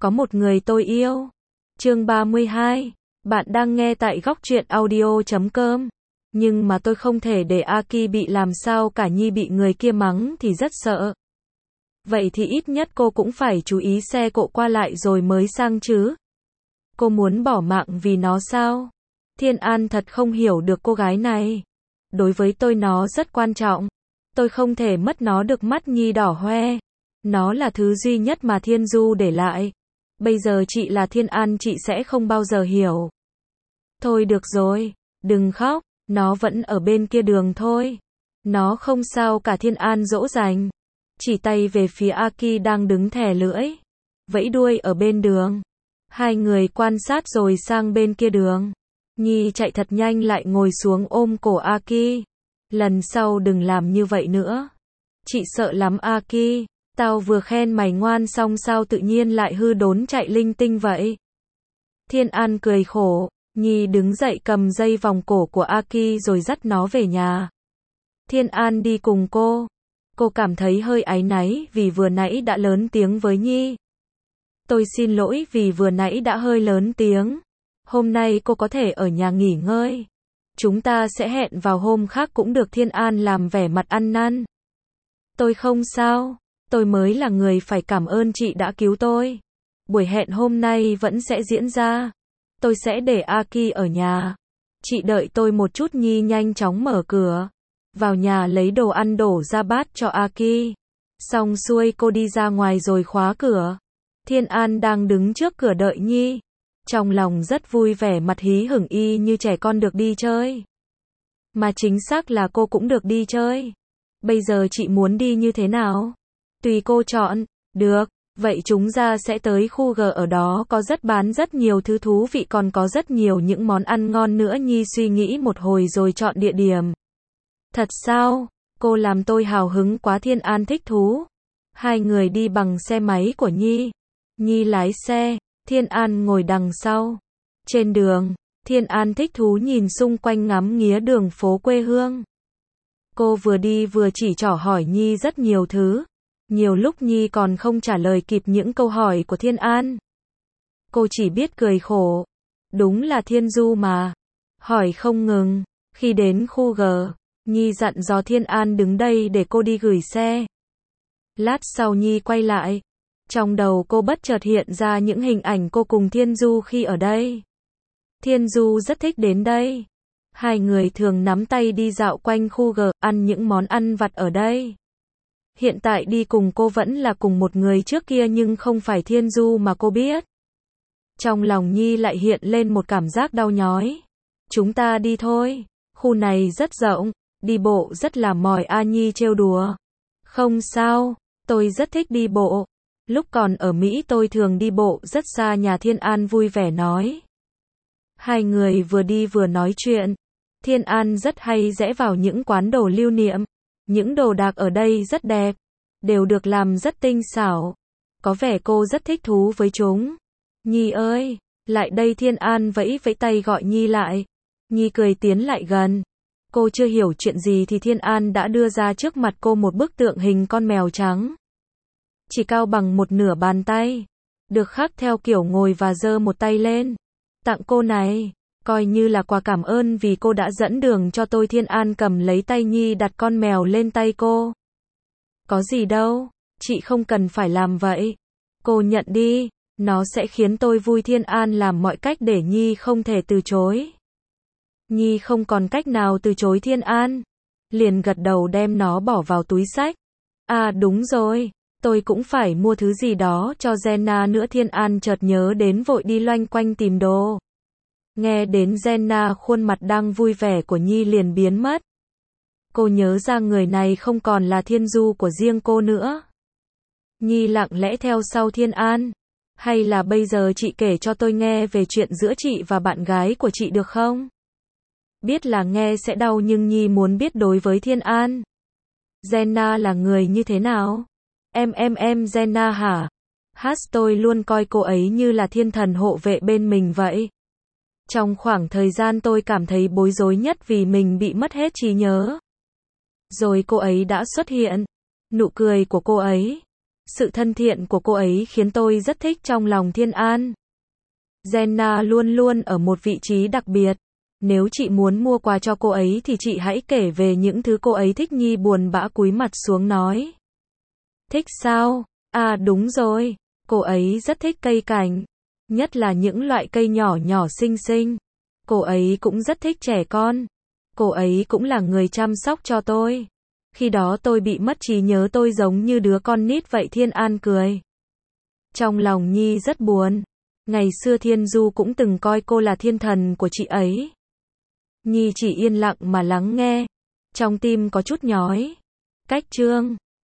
Có một người tôi yêu. Chương 32. Bạn đang nghe tại góc truyện audio.com. Nhưng mà tôi không thể để Aki bị làm sao cả, Nhi bị người kia mắng thì rất sợ. Vậy thì ít nhất cô cũng phải chú ý xe cộ qua lại rồi mới sang chứ. Cô muốn bỏ mạng vì nó sao? Thiên An thật không hiểu được cô gái này. Đối với tôi nó rất quan trọng. Tôi không thể mất nó được. Mắt Nhi đỏ hoe. Nó là thứ duy nhất mà Thiên Du để lại. Bây giờ chị là Thiên An, chị sẽ không bao giờ hiểu. Thôi được rồi, đừng khóc, nó vẫn ở bên kia đường thôi. Nó không sao cả. Thiên An dỗ dành. Chỉ tay về phía Aki đang đứng thè lưỡi, vẫy đuôi ở bên đường. Hai người quan sát rồi sang bên kia đường. Nhi chạy thật nhanh lại ngồi xuống ôm cổ Aki. Lần sau đừng làm như vậy nữa. Chị sợ lắm Aki. Tao vừa khen mày ngoan xong sao tự nhiên lại hư đốn chạy linh tinh vậy? Thiên An cười khổ. Nhi đứng dậy cầm dây vòng cổ của Aki rồi dắt nó về nhà. Thiên An đi cùng cô. Cô cảm thấy hơi áy náy vì vừa nãy đã lớn tiếng với Nhi. Tôi xin lỗi vì vừa nãy đã hơi lớn tiếng. Hôm nay cô có thể ở nhà nghỉ ngơi. Chúng ta sẽ hẹn vào hôm khác cũng được. Thiên An làm vẻ mặt ăn năn. Tôi không sao. Tôi mới là người phải cảm ơn chị đã cứu tôi. Buổi hẹn hôm nay vẫn sẽ diễn ra. Tôi sẽ để Aki ở nhà. Chị đợi tôi một chút. Nhi nhanh chóng mở cửa. Vào nhà lấy đồ ăn đổ ra bát cho Aki. Xong xuôi cô đi ra ngoài rồi khóa cửa. Thiên An đang đứng trước cửa đợi Nhi. Trong lòng rất vui vẻ, mặt hí hửng y như trẻ con được đi chơi. Mà chính xác là cô cũng được đi chơi. Bây giờ chị muốn đi như thế nào? Tùy cô chọn. Được, vậy chúng ta sẽ tới khu G, ở đó có bán rất nhiều thứ thú vị, còn có rất nhiều những món ăn ngon nữa. Nhi suy nghĩ một hồi rồi chọn địa điểm. Thật sao? Cô làm tôi hào hứng quá. Thiên An thích thú. Hai người đi bằng xe máy của Nhi. Nhi lái xe, Thiên An ngồi đằng sau. Trên đường, Thiên An thích thú nhìn xung quanh, ngắm nghía đường phố quê hương. Cô vừa đi vừa chỉ trỏ hỏi Nhi rất nhiều thứ. Nhiều lúc Nhi còn không trả lời kịp những câu hỏi của Thiên An. Cô chỉ biết cười khổ. Đúng là Thiên Du mà. Hỏi không ngừng. Khi đến khu G, Nhi dặn dò Thiên An đứng đây để cô đi gửi xe. Lát sau Nhi quay lại. Trong đầu cô bất chợt hiện ra những hình ảnh cô cùng Thiên Du khi ở đây. Thiên Du rất thích đến đây. Hai người thường nắm tay đi dạo quanh khu G, ăn những món ăn vặt ở đây. Hiện tại đi cùng cô vẫn là cùng một người trước kia, nhưng không phải Thiên Du mà cô biết. Trong lòng Nhi lại hiện lên một cảm giác đau nhói. Chúng ta đi thôi. Khu này rất rộng, đi bộ rất là mỏi. Nhi trêu đùa. Không sao, tôi rất thích đi bộ. Lúc còn ở Mỹ tôi thường đi bộ rất xa nhà. Thiên An vui vẻ nói. Hai người vừa đi vừa nói chuyện. Thiên An rất hay rẽ vào những quán đồ lưu niệm. Những đồ đạc ở đây rất đẹp, đều được làm rất tinh xảo. Có vẻ cô rất thích thú với chúng. Nhi ơi, lại đây. Thiên An vẫy vẫy tay gọi Nhi lại. Nhi cười tiến lại gần. Cô chưa hiểu chuyện gì thì Thiên An đã đưa ra trước mặt cô một bức tượng hình con mèo trắng. Chỉ cao bằng một nửa bàn tay. Được khắc theo kiểu ngồi và giơ một tay lên. Tặng cô này. Coi như là quà cảm ơn vì cô đã dẫn đường cho tôi. Thiên An cầm lấy tay Nhi, đặt con mèo lên tay cô. Có gì đâu, chị không cần phải làm vậy. Cô nhận đi, nó sẽ khiến tôi vui. Thiên An làm mọi cách để Nhi không thể từ chối. Nhi không còn cách nào từ chối Thiên An. Liền gật đầu đem nó bỏ vào túi xách. Đúng rồi, tôi cũng phải mua thứ gì đó cho Jenna nữa. Thiên An chợt nhớ đến, vội đi loanh quanh tìm đồ. Nghe đến Jenna, khuôn mặt đang vui vẻ của Nhi liền biến mất. Cô nhớ ra người này không còn là Thiên Du của riêng cô nữa. Nhi lặng lẽ theo sau Thiên An. Hay là bây giờ chị kể cho tôi nghe về chuyện giữa chị và bạn gái của chị được không? Biết là nghe sẽ đau nhưng Nhi muốn biết đối với Thiên An. Jenna là người như thế nào? Em Jenna hả? Tôi luôn coi cô ấy như là thiên thần hộ vệ bên mình vậy. Trong khoảng thời gian tôi cảm thấy bối rối nhất vì mình bị mất hết trí nhớ. Rồi cô ấy đã xuất hiện. Nụ cười của cô ấy Sự thân thiện của cô ấy khiến tôi rất thích trong lòng Thiên An. Jenna luôn luôn ở một vị trí đặc biệt. Nếu chị muốn mua quà cho cô ấy thì chị hãy kể về những thứ cô ấy thích. Nhi buồn bã cúi mặt xuống nói. Thích sao? À đúng rồi, cô ấy rất thích cây cảnh, nhất là những loại cây nhỏ nhỏ xinh xinh. Cô ấy cũng rất thích trẻ con. Cô ấy cũng là người chăm sóc cho tôi. Khi đó tôi bị mất trí nhớ, tôi giống như đứa con nít vậy. Thiên An cười. Trong lòng Nhi rất buồn. Ngày xưa Thiên Du cũng từng coi cô là thiên thần của chị ấy. Nhi chỉ yên lặng mà lắng nghe. Trong tim có chút nhói. Cách chương